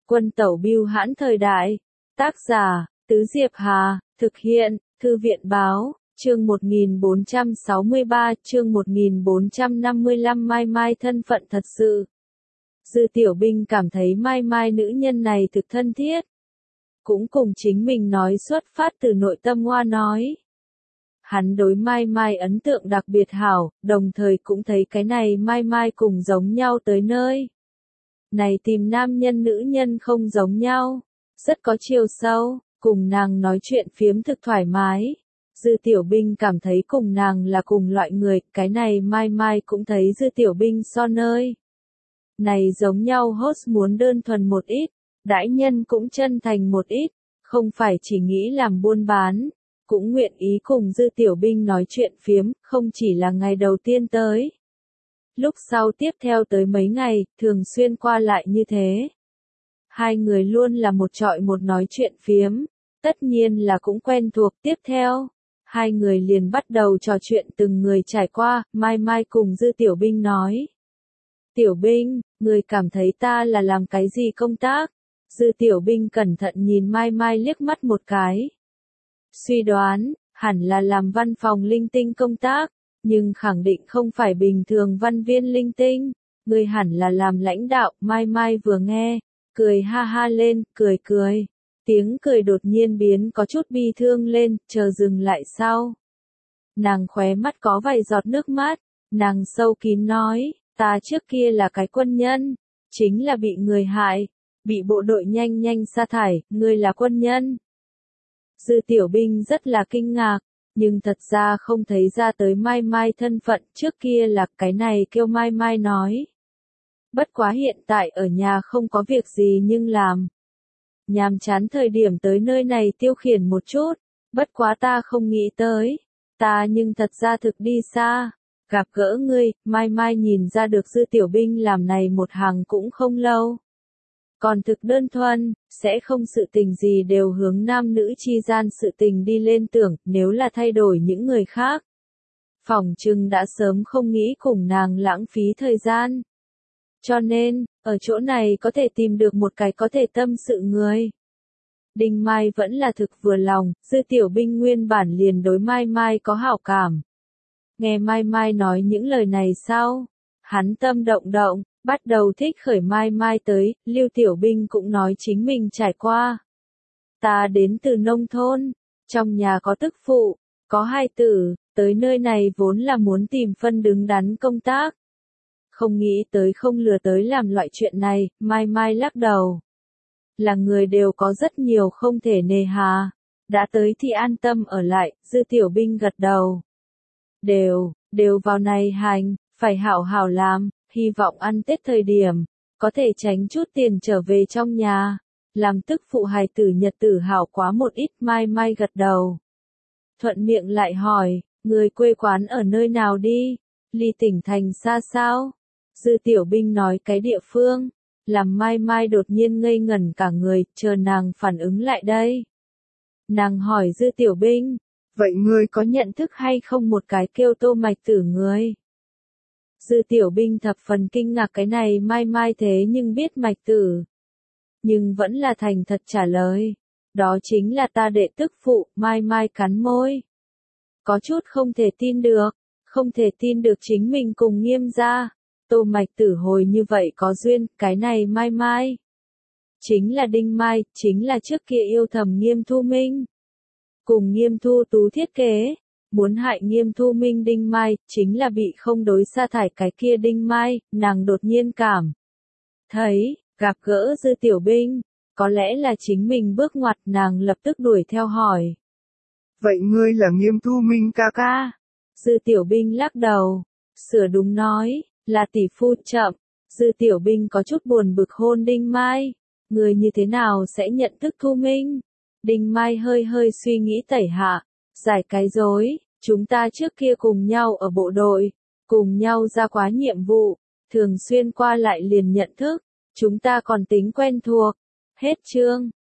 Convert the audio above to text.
Quân tẩu bưu hãn thời đại. Tác giả, Tứ Diệp Hà, thực hiện, Thư viện báo, chương 1463, chương 1455 Mai Mai thân phận thật sự. Dư Tiểu Binh cảm thấy Mai Mai nữ nhân này thực thân thiết. Cũng cùng chính mình nói xuất phát từ nội tâm hoa nói. Hắn đối Mai Mai ấn tượng đặc biệt hảo, đồng thời cũng thấy cái này Mai Mai cùng giống nhau tới nơi. Này tìm nam nhân nữ nhân không giống nhau, rất có chiều sâu, cùng nàng nói chuyện phiếm thực thoải mái. Dư Tiểu Binh cảm thấy cùng nàng là cùng loại người, cái này Mai Mai cũng thấy Dư Tiểu Binh so nơi. Này giống nhau host muốn đơn thuần một ít, đãi nhân cũng chân thành một ít, không phải chỉ nghĩ làm buôn bán, cũng nguyện ý cùng Dư Tiểu Binh nói chuyện phiếm, không chỉ là ngày đầu tiên tới. Lúc sau tiếp theo tới mấy ngày, thường xuyên qua lại như thế. Hai người luôn là một trọi một nói chuyện phiếm, tất nhiên là cũng quen thuộc. Tiếp theo, hai người liền bắt đầu trò chuyện từng người trải qua. Mai Mai cùng Dư Tiểu Binh nói. Tiểu Binh, người cảm thấy ta là làm cái gì công tác? Dư Tiểu Binh cẩn thận nhìn Mai Mai liếc mắt một cái. Suy đoán, hẳn là làm văn phòng linh tinh công tác, nhưng khẳng định không phải bình thường văn viên linh tinh. Người hẳn là làm lãnh đạo. Mai Mai vừa nghe, cười ha ha lên, cười. Tiếng cười đột nhiên biến có chút bi thương lên, chờ dừng lại sau. Nàng khóe mắt có vài giọt nước mắt, nàng sâu kín nói, ta trước kia là cái quân nhân, chính là bị người hại, bị bộ đội nhanh sa thải, ngươi là quân nhân. Dư Tiểu Binh rất là kinh ngạc, nhưng thật ra không thấy ra tới Mai Mai thân phận, trước kia là cái này kêu Mai Mai nói. Bất quá hiện tại ở nhà không có việc gì nhưng làm. Nhàm chán thời điểm tới nơi này tiêu khiển một chút, bất quá ta không nghĩ tới, ta nhưng thật ra thực đi xa, gặp gỡ ngươi. Mai Mai nhìn ra được Dư Tiểu Binh làm này một hàng cũng không lâu. Còn thực đơn thuần, sẽ không sự tình gì đều hướng nam nữ chi gian sự tình đi lên tưởng, nếu là thay đổi những người khác. Phỏng chừng đã sớm không nghĩ cùng nàng lãng phí thời gian. Cho nên, ở chỗ này có thể tìm được một cái có thể tâm sự người. Đinh Mai vẫn là thực vừa lòng, Dư Tiểu Binh nguyên bản liền đối Mai Mai có hảo cảm. Nghe Mai Mai nói những lời này sau, hắn tâm động, bắt đầu thích khởi Mai Mai tới. Lưu Tiểu Binh cũng nói chính mình trải qua. Ta đến từ nông thôn, trong nhà có tức phụ, có hai tử, tới nơi này vốn là muốn tìm phân đứng đắn công tác. Không nghĩ tới không lừa tới làm loại chuyện này. Mai Mai lắc đầu. Là người đều có rất nhiều không thể nề hà, đã tới thì an tâm ở lại. Dư Tiểu Binh gật đầu. Đều vào này hành, phải hảo hảo làm, hy vọng ăn Tết thời điểm, có thể tránh chút tiền trở về trong nhà, làm tức phụ hài tử nhật tử hảo quá một ít. Mai Mai gật đầu. Thuận miệng lại hỏi, người quê quán ở nơi nào đi, ly tỉnh thành xa sao? Dư Tiểu Binh nói cái địa phương, làm Mai Mai đột nhiên ngây ngẩn cả người, chờ nàng phản ứng lại đây. Nàng hỏi Dư Tiểu Binh, vậy ngươi có nhận thức hay không một cái kêu Tô Mạch Tử người? Dư Tiểu Binh thập phần kinh ngạc cái này Mai Mai thế nhưng biết Mạch Tử. Nhưng vẫn là thành thật trả lời, đó chính là ta đệ tức phụ. Mai Mai cắn môi. Có chút không thể tin được chính mình cùng Nghiêm gia. Tô Mạch Tử hồi như vậy có duyên, cái này Mai Mai. Chính là Đinh Mai, chính là trước kia yêu thầm Nghiêm Thu Minh. Cùng Nghiêm Thu Tú thiết kế, muốn hại Nghiêm Thu Minh Đinh Mai, chính là bị không đối sa thải cái kia Đinh Mai. Nàng đột nhiên cảm thấy, gặp gỡ Dư Tiểu Binh, có lẽ là chính mình bước ngoặt. Nàng lập tức đuổi theo hỏi. Vậy ngươi là Nghiêm Thu Minh ca ca? Dư Tiểu Binh lắc đầu, sửa đúng nói, là tỷ phu. Chậm. Dư Tiểu Binh có chút buồn bực hôn Đinh Mai. Người như thế nào sẽ nhận thức Thu Minh? Đinh Mai hơi suy nghĩ tẩy hạ, giải cái dối, chúng ta trước kia cùng nhau ở bộ đội, cùng nhau ra quá nhiệm vụ, thường xuyên qua lại liền nhận thức, chúng ta còn tính quen thuộc. Hết chương.